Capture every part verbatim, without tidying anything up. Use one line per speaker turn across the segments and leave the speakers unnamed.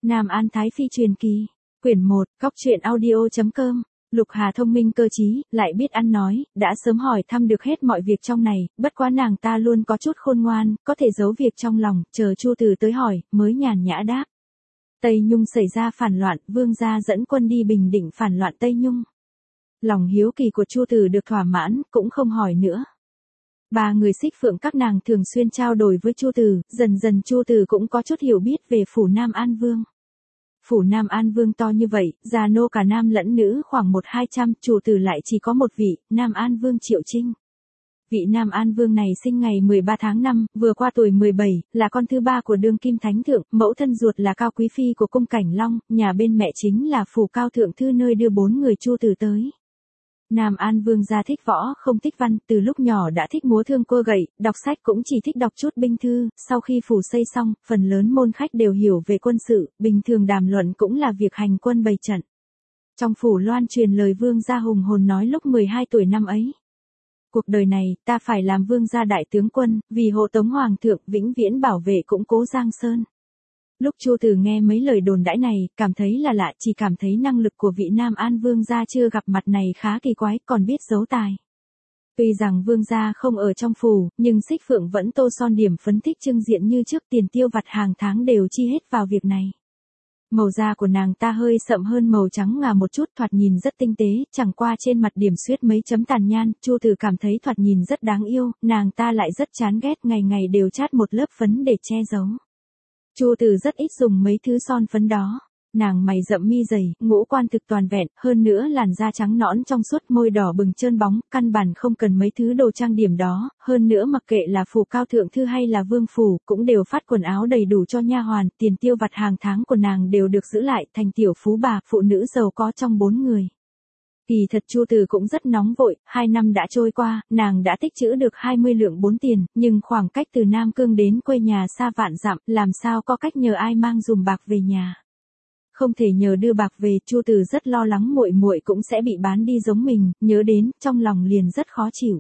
Nam An Thái Phi truyền kỳ, quyển một, góc truyện audio chấm com. Lục Hà thông minh cơ trí, lại biết ăn nói, đã sớm hỏi thăm được hết mọi việc trong này, bất quá nàng ta luôn có chút khôn ngoan, có thể giấu việc trong lòng, chờ Chu Từ tới hỏi, mới nhàn nhã đáp. Tây Nhung xảy ra phản loạn, vương gia dẫn quân đi bình định phản loạn Tây Nhung. Lòng hiếu kỳ của Chu Từ được thỏa mãn, cũng không hỏi nữa. Ba người Xích Phượng các nàng thường xuyên trao đổi với Chu Từ, dần dần Chu Từ cũng có chút hiểu biết về phủ Nam An Vương. Phủ Nam An Vương to như vậy, già nô cả nam lẫn nữ khoảng một hai trăm, Chu Từ lại chỉ có một vị, Nam An Vương Triệu Trinh. Vị Nam An Vương này sinh ngày mười ba tháng năm, vừa qua tuổi mười bảy, là con thứ ba của đương kim thánh thượng, mẫu thân ruột là Cao Quý Phi của cung Cảnh Long, nhà bên mẹ chính là phủ Cao Thượng Thư nơi đưa bốn người Chu Từ tới. Nam An Vương gia thích võ không thích văn, từ lúc nhỏ đã thích múa thương cua gậy, đọc sách cũng chỉ thích đọc chút binh thư, sau khi phủ xây xong, phần lớn môn khách đều hiểu về quân sự, bình thường đàm luận cũng là việc hành quân bày trận. Trong phủ loan truyền lời vương gia hùng hồn nói lúc mười hai tuổi năm ấy. Cuộc đời này, ta phải làm vương gia đại tướng quân, vì hộ tống hoàng thượng vĩnh viễn bảo vệ củng cố Giang Sơn. Lúc Chu Từ nghe mấy lời đồn đãi này, cảm thấy là lạ, chỉ cảm thấy năng lực của vị Nam An Vương gia chưa gặp mặt này khá kỳ quái, còn biết giấu tài. Tuy rằng vương gia không ở trong phủ, nhưng Xích Phượng vẫn tô son điểm phấn thích trưng diện như trước, tiền tiêu vặt hàng tháng đều chi hết vào việc này. Màu da của nàng ta hơi sậm hơn màu trắng ngà một chút, thoạt nhìn rất tinh tế, chẳng qua trên mặt điểm xuyết mấy chấm tàn nhan, Chu Từ cảm thấy thoạt nhìn rất đáng yêu, nàng ta lại rất chán ghét, ngày ngày đều chát một lớp phấn để che giấu. Chu Từ rất ít dùng mấy thứ son phấn đó. Nàng mày rậm mi dày, ngũ quan thực toàn vẹn, hơn nữa làn da trắng nõn trong suốt, môi đỏ bừng trơn bóng, căn bản không cần mấy thứ đồ trang điểm đó, hơn nữa mặc kệ là phủ Cao Thượng Thư hay là vương phủ, cũng đều phát quần áo đầy đủ cho nha hoàn, tiền tiêu vặt hàng tháng của nàng đều được giữ lại, thành tiểu phú bà, phụ nữ giàu có trong bốn người. Kỳ thật Chu Từ cũng rất nóng vội, hai năm đã trôi qua, nàng đã tích trữ được hai mươi lượng bốn tiền, nhưng khoảng cách từ Nam Cương đến quê nhà xa vạn dặm, làm sao có cách nhờ ai mang dùm bạc về nhà. Không thể nhờ đưa bạc về, Chu Từ rất lo lắng muội muội cũng sẽ bị bán đi giống mình, nhớ đến, trong lòng liền rất khó chịu.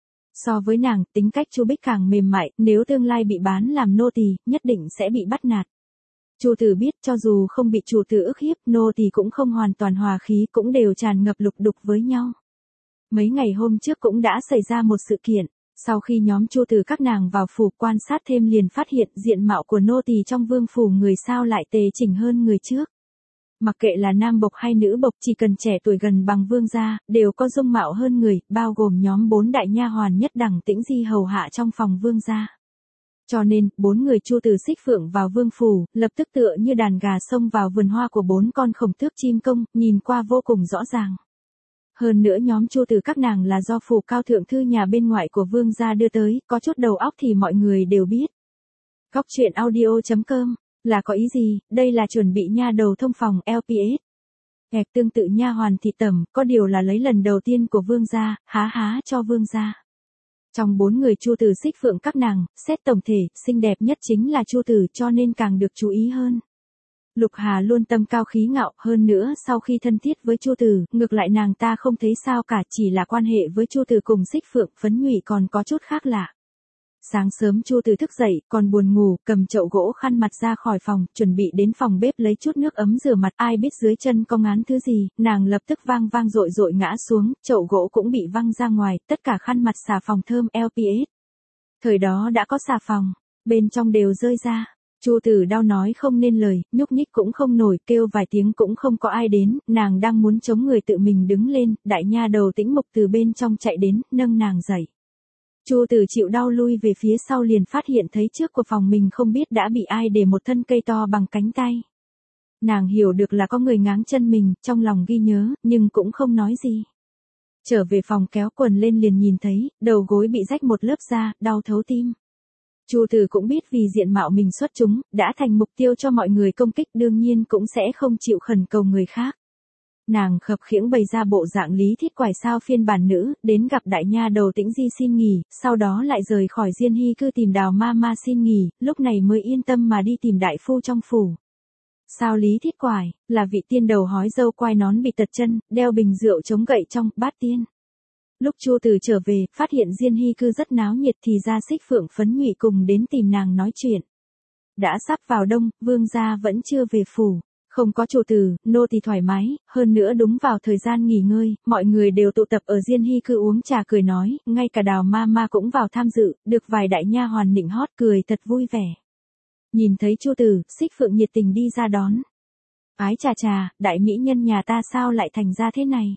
So với nàng, tính cách Chu Bích càng mềm mại, nếu tương lai bị bán làm nô tỳ, nhất định sẽ bị bắt nạt. Chu Từ biết cho dù không bị chủ tử ức hiếp, nô tỳ cũng không hoàn toàn hòa khí, cũng đều tràn ngập lục đục với nhau. Mấy ngày hôm trước cũng đã xảy ra một sự kiện, sau khi nhóm Chu Từ các nàng vào phủ quan sát thêm liền phát hiện diện mạo của nô tỳ trong vương phủ người sao lại tề chỉnh hơn người trước. Mặc kệ là nam bộc hay nữ bộc, chỉ cần trẻ tuổi gần bằng vương gia, đều có dung mạo hơn người, bao gồm nhóm bốn đại nha hoàn nhất đẳng Tĩnh Di hầu hạ trong phòng vương gia. Cho nên, bốn người Chu Từ Xích Phượng vào vương phủ, lập tức tựa như đàn gà xông vào vườn hoa của bốn con khổng tước chim công, nhìn qua vô cùng rõ ràng. Hơn nữa nhóm Chu Từ các nàng là do phủ Cao Thượng Thư nhà bên ngoại của vương gia đưa tới, có chút đầu óc thì mọi người đều biết. Góc truyện audio chấm com, là có ý gì, đây là chuẩn bị nha đầu thông phòng lờ pê ét. Hẹp tương tự nha hoàn thị tẩm, có điều là lấy lần đầu tiên của vương gia, há há cho vương gia. Trong bốn người Chu Từ Xích Phượng các nàng, xét tổng thể, xinh đẹp nhất chính là Chu Từ, cho nên càng được chú ý hơn. Lục Hà luôn tâm cao khí ngạo, hơn nữa sau khi thân thiết với Chu Từ, ngược lại nàng ta không thấy sao cả, chỉ là quan hệ với Chu Từ cùng Xích Phượng Phấn Nhụy còn có chút khác lạ. Sáng sớm Chu Từ thức dậy, còn buồn ngủ, cầm chậu gỗ khăn mặt ra khỏi phòng, chuẩn bị đến phòng bếp lấy chút nước ấm rửa mặt, ai biết dưới chân có ngán thứ gì, nàng lập tức vang vang dội dội ngã xuống, chậu gỗ cũng bị văng ra ngoài, tất cả khăn mặt xà phòng thơm lờ pê ét. Thời đó đã có xà phòng, bên trong đều rơi ra. Chu Từ đau nói không nên lời, nhúc nhích cũng không nổi, kêu vài tiếng cũng không có ai đến, nàng đang muốn chống người tự mình đứng lên, đại nha đầu Tĩnh Mục từ bên trong chạy đến, nâng nàng dậy. Chu Từ chịu đau lui về phía sau liền phát hiện thấy trước của phòng mình không biết đã bị ai để một thân cây to bằng cánh tay. Nàng hiểu được là có người ngáng chân mình, trong lòng ghi nhớ, nhưng cũng không nói gì. Trở về phòng kéo quần lên liền nhìn thấy, đầu gối bị rách một lớp da, đau thấu tim. Chu Từ cũng biết vì diện mạo mình xuất chúng, đã thành mục tiêu cho mọi người công kích, đương nhiên cũng sẽ không chịu khẩn cầu người khác. Nàng khập khiễng bày ra bộ dạng Lý Thiết Quải sao phiên bản nữ, đến gặp đại nha đầu Tĩnh Di xin nghỉ, sau đó lại rời khỏi Diên Hy cư tìm Đào ma ma xin nghỉ, lúc này mới yên tâm mà đi tìm đại phu trong phủ. Sao Lý Thiết Quải, là vị tiên đầu hói râu quai nón bị tật chân, đeo bình rượu chống gậy trong bát tiên. Lúc Chu Từ trở về, phát hiện Diên Hy cư rất náo nhiệt thì ra Xích Phượng Phấn Nhụy cùng đến tìm nàng nói chuyện. Đã sắp vào đông, vương gia vẫn chưa về phủ. Không có chủ tử, nô tỳ thoải mái, hơn nữa đúng vào thời gian nghỉ ngơi, mọi người đều tụ tập ở Diên Hy cư uống trà cười nói, ngay cả Đào ma ma cũng vào tham dự, được vài đại nha hoàn nịnh hót cười thật vui vẻ. Nhìn thấy Chu tử, Xích Phượng nhiệt tình đi ra đón. Ái chà chà, đại mỹ nhân nhà ta sao lại thành ra thế này?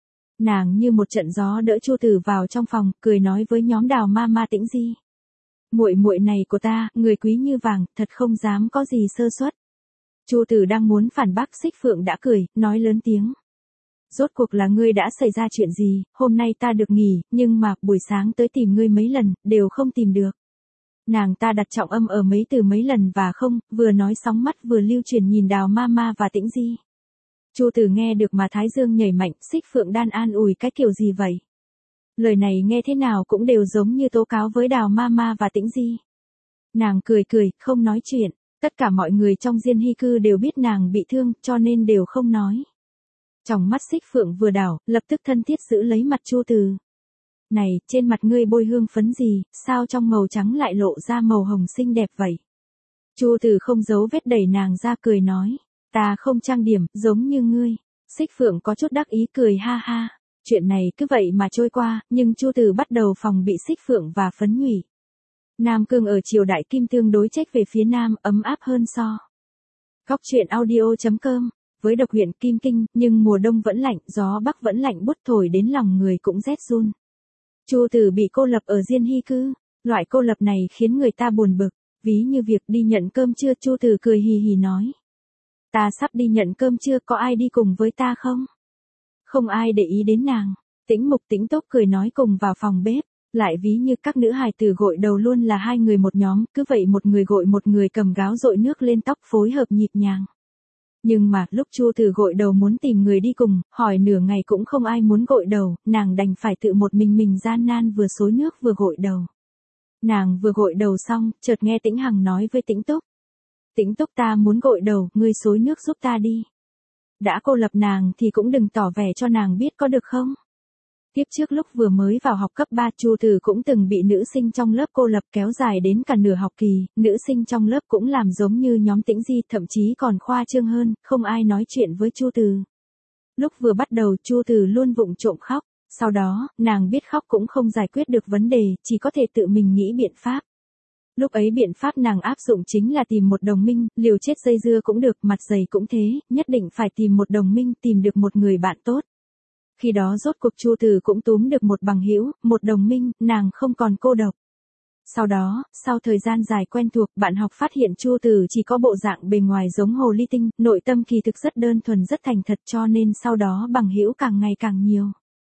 Nàng như một trận gió đỡ Chu tử vào trong phòng, cười nói với nhóm Đào ma ma Tĩnh Di. Muội muội này của ta, người quý như vàng, thật không dám có gì sơ suất. Chu tử đang muốn phản bác, Xích Phượng đã cười, nói lớn tiếng. Rốt cuộc là ngươi đã xảy ra chuyện gì, hôm nay ta được nghỉ, nhưng mà, buổi sáng tới tìm ngươi mấy lần, đều không tìm được. Nàng ta đặt trọng âm ở mấy từ mấy lần và không, vừa nói sóng mắt vừa lưu chuyển nhìn Đào ma ma và Tĩnh Di. Chu tử nghe được mà thái dương nhảy mạnh, Xích Phượng đan an ủi cái kiểu gì vậy? Lời này nghe thế nào cũng đều giống như tố cáo với Đào ma ma và Tĩnh Di. Nàng cười cười, không nói chuyện. Tất cả mọi người trong Diên Hy cư đều biết nàng bị thương, cho nên đều không nói. Trong mắt Xích Phượng vừa đảo, lập tức thân thiết giữ lấy mặt Chu tử. Này, trên mặt ngươi bôi hương phấn gì, sao trong màu trắng lại lộ ra màu hồng xinh đẹp vậy? Chu tử không giấu vết đẩy nàng ra cười nói. Ta không trang điểm, giống như ngươi. Xích Phượng có chút đắc ý cười ha ha. Chuyện này cứ vậy mà trôi qua, nhưng Chu tử bắt đầu phòng bị Xích Phượng và phấn nhủy. Nam Cương ở triều đại Kim tương đối trách về phía Nam, ấm áp hơn so. Góc truyện audio chấm com, với độc huyện Kim Kinh, nhưng mùa đông vẫn lạnh, gió bắc vẫn lạnh buốt thổi đến lòng người cũng rét run. Chu tử bị cô lập ở Diên Hy cư, loại cô lập này khiến người ta buồn bực, ví như việc đi nhận cơm trưa. Chu tử cười hì hì nói. Ta sắp đi nhận cơm trưa, có ai đi cùng với ta không? Không ai để ý đến nàng. Tĩnh Mục Tĩnh Tốc cười nói cùng vào phòng bếp. Lại ví như các nữ hài tử gội đầu luôn là hai người một nhóm, cứ vậy một người gội một người cầm gáo dội nước lên tóc phối hợp nhịp nhàng. Nhưng mà, lúc Chu tử gội đầu muốn tìm người đi cùng, hỏi nửa ngày cũng không ai muốn gội đầu, nàng đành phải tự một mình mình gian nan vừa xối nước vừa gội đầu. Nàng vừa gội đầu xong, chợt nghe Tĩnh Hằng nói với Tĩnh Túc. Tĩnh Túc, ta muốn gội đầu, ngươi xối nước giúp ta đi. Đã cô lập nàng thì cũng đừng tỏ vẻ cho nàng biết có được không? Tiếp trước lúc vừa mới vào học cấp ba, Chu tử cũng từng bị nữ sinh trong lớp cô lập kéo dài đến cả nửa học kỳ, nữ sinh trong lớp cũng làm giống như nhóm Tĩnh Di, thậm chí còn khoa trương hơn, không ai nói chuyện với Chu tử. Lúc vừa bắt đầu, Chu tử luôn vụng trộm khóc, sau đó, nàng biết khóc cũng không giải quyết được vấn đề, chỉ có thể tự mình nghĩ biện pháp. Lúc ấy biện pháp nàng áp dụng chính là tìm một đồng minh, liều chết dây dưa cũng được, mặt dày cũng thế, nhất định phải tìm một đồng minh, tìm được một người bạn tốt. Khi đó rốt cuộc Chu tử cũng túm được một bằng hữu, một đồng minh, nàng không còn cô độc. Sau đó, sau thời gian dài quen thuộc, bạn học phát hiện Chu tử chỉ có bộ dạng bề ngoài giống hồ ly tinh, nội tâm kỳ thực rất đơn thuần rất thành thật, cho nên sau đó bằng hữu càng ngày càng nhiều.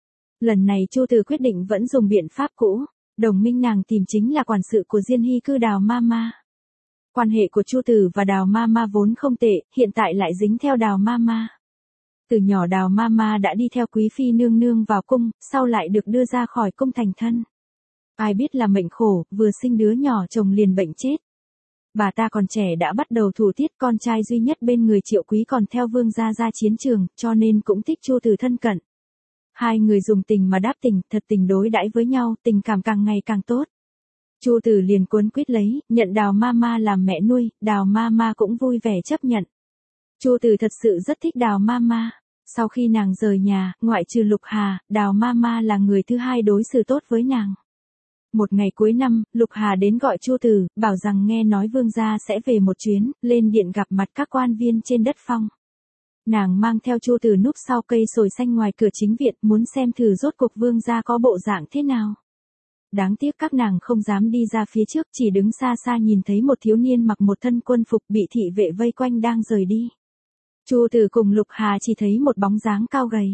Lần này Chu tử quyết định vẫn dùng biện pháp cũ, đồng minh nàng tìm chính là quản sự của Diên Hy cư Đào ma ma. Quan hệ của Chu tử và Đào ma ma vốn không tệ, hiện tại lại dính theo Đào ma ma. Từ nhỏ Đào ma ma đã đi theo quý phi nương nương vào cung, sau lại được đưa ra khỏi cung thành thân. Ai biết là mệnh khổ, vừa sinh đứa nhỏ chồng liền bệnh chết. Bà ta còn trẻ đã bắt đầu thủ tiết, con trai duy nhất bên người Triệu Quý còn theo vương gia ra chiến trường, cho nên cũng thích Chu tử thân cận. Hai người dùng tình mà đáp tình, thật tình đối đãi với nhau, tình cảm càng ngày càng tốt. Chu tử liền cuốn quýt lấy, nhận Đào ma ma làm mẹ nuôi, Đào ma ma cũng vui vẻ chấp nhận. Chu tử thật sự rất thích Đào ma ma. Sau khi nàng rời nhà, ngoại trừ Lục Hà, Đào ma ma là người thứ hai đối xử tốt với nàng. Một ngày cuối năm, Lục Hà đến gọi Chu tử, bảo rằng nghe nói vương gia sẽ về một chuyến, lên điện gặp mặt các quan viên trên đất phong. Nàng mang theo Chu tử núp sau cây sồi xanh ngoài cửa chính viện, muốn xem thử rốt cuộc vương gia có bộ dạng thế nào. Đáng tiếc các nàng không dám đi ra phía trước, chỉ đứng xa xa nhìn thấy một thiếu niên mặc một thân quân phục bị thị vệ vây quanh đang rời đi. Chu tử cùng Lục Hà chỉ thấy một bóng dáng cao gầy.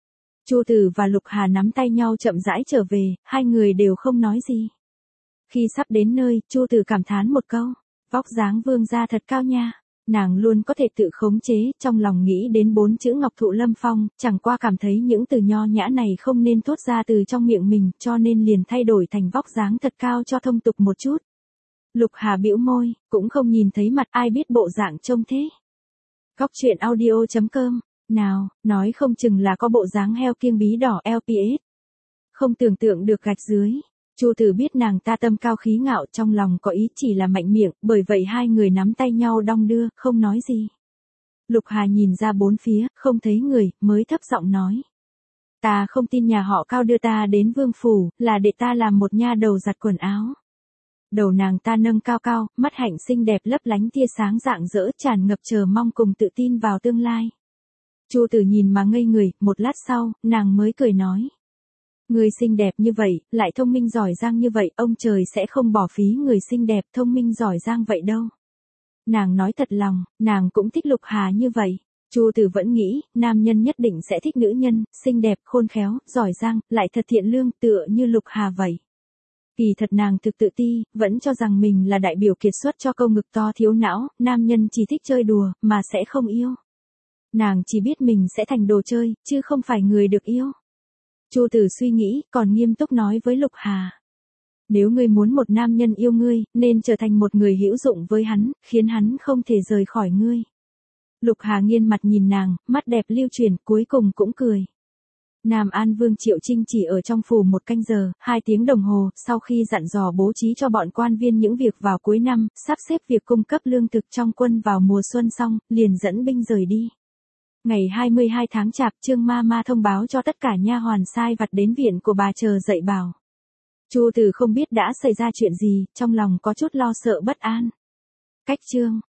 Chu tử và Lục Hà nắm tay nhau chậm rãi trở về, hai người đều không nói gì. Khi sắp đến nơi, Chu tử cảm thán một câu, vóc dáng vương gia thật cao nha. Nàng luôn có thể tự khống chế, trong lòng nghĩ đến bốn chữ Ngọc Thụ Lâm Phong, chẳng qua cảm thấy những từ nho nhã này không nên thốt ra từ trong miệng mình, cho nên liền thay đổi thành vóc dáng thật cao cho thông tục một chút. Lục Hà bĩu môi, cũng không nhìn thấy mặt, ai biết bộ dạng trông thế. Góc truyện audio chấm com, nào, nói không chừng là có bộ dáng heo kiêng bí đỏ lờ pê ét. Không tưởng tượng được gạch dưới. Chu Tử biết nàng ta tâm cao khí ngạo, trong lòng có ý chỉ là mạnh miệng, bởi vậy hai người nắm tay nhau đong đưa, không nói gì. Lục Hà nhìn ra bốn phía, không thấy người, mới thấp giọng nói. Ta không tin nhà họ Cao đưa ta đến vương phủ, là để ta làm một nha đầu giặt quần áo. Đầu nàng ta nâng cao cao, mắt hạnh xinh đẹp lấp lánh tia sáng rạng rỡ, tràn ngập chờ mong cùng tự tin vào tương lai. Chu Tử nhìn mà ngây người, một lát sau, nàng mới cười nói. Người xinh đẹp như vậy, lại thông minh giỏi giang như vậy, ông trời sẽ không bỏ phí người xinh đẹp, thông minh giỏi giang vậy đâu. Nàng nói thật lòng, nàng cũng thích Lục Hà như vậy. Chu Tử vẫn nghĩ, nam nhân nhất định sẽ thích nữ nhân, xinh đẹp, khôn khéo, giỏi giang, lại thật thiện lương, tựa như Lục Hà vậy. Kỳ thật nàng thực tự ti, vẫn cho rằng mình là đại biểu kiệt xuất cho câu ngực to thiếu não, nam nhân chỉ thích chơi đùa, mà sẽ không yêu. Nàng chỉ biết mình sẽ thành đồ chơi, chứ không phải người được yêu. Chu Tử suy nghĩ, còn nghiêm túc nói với Lục Hà. Nếu ngươi muốn một nam nhân yêu ngươi, nên trở thành một người hữu dụng với hắn, khiến hắn không thể rời khỏi ngươi. Lục Hà nghiêng mặt nhìn nàng, mắt đẹp lưu chuyển, cuối cùng cũng cười. Nam An Vương Triệu Trinh chỉ ở trong phủ một canh giờ, hai tiếng đồng hồ, sau khi dặn dò bố trí cho bọn quan viên những việc vào cuối năm, sắp xếp việc cung cấp lương thực trong quân vào mùa xuân xong, liền dẫn binh rời đi. Ngày hai mươi hai tháng Chạp, Trương Ma Ma thông báo cho tất cả nha hoàn sai vặt đến viện của bà chờ dạy bảo. Chu Tử không biết đã xảy ra chuyện gì, trong lòng có chút lo sợ bất an. Cách chương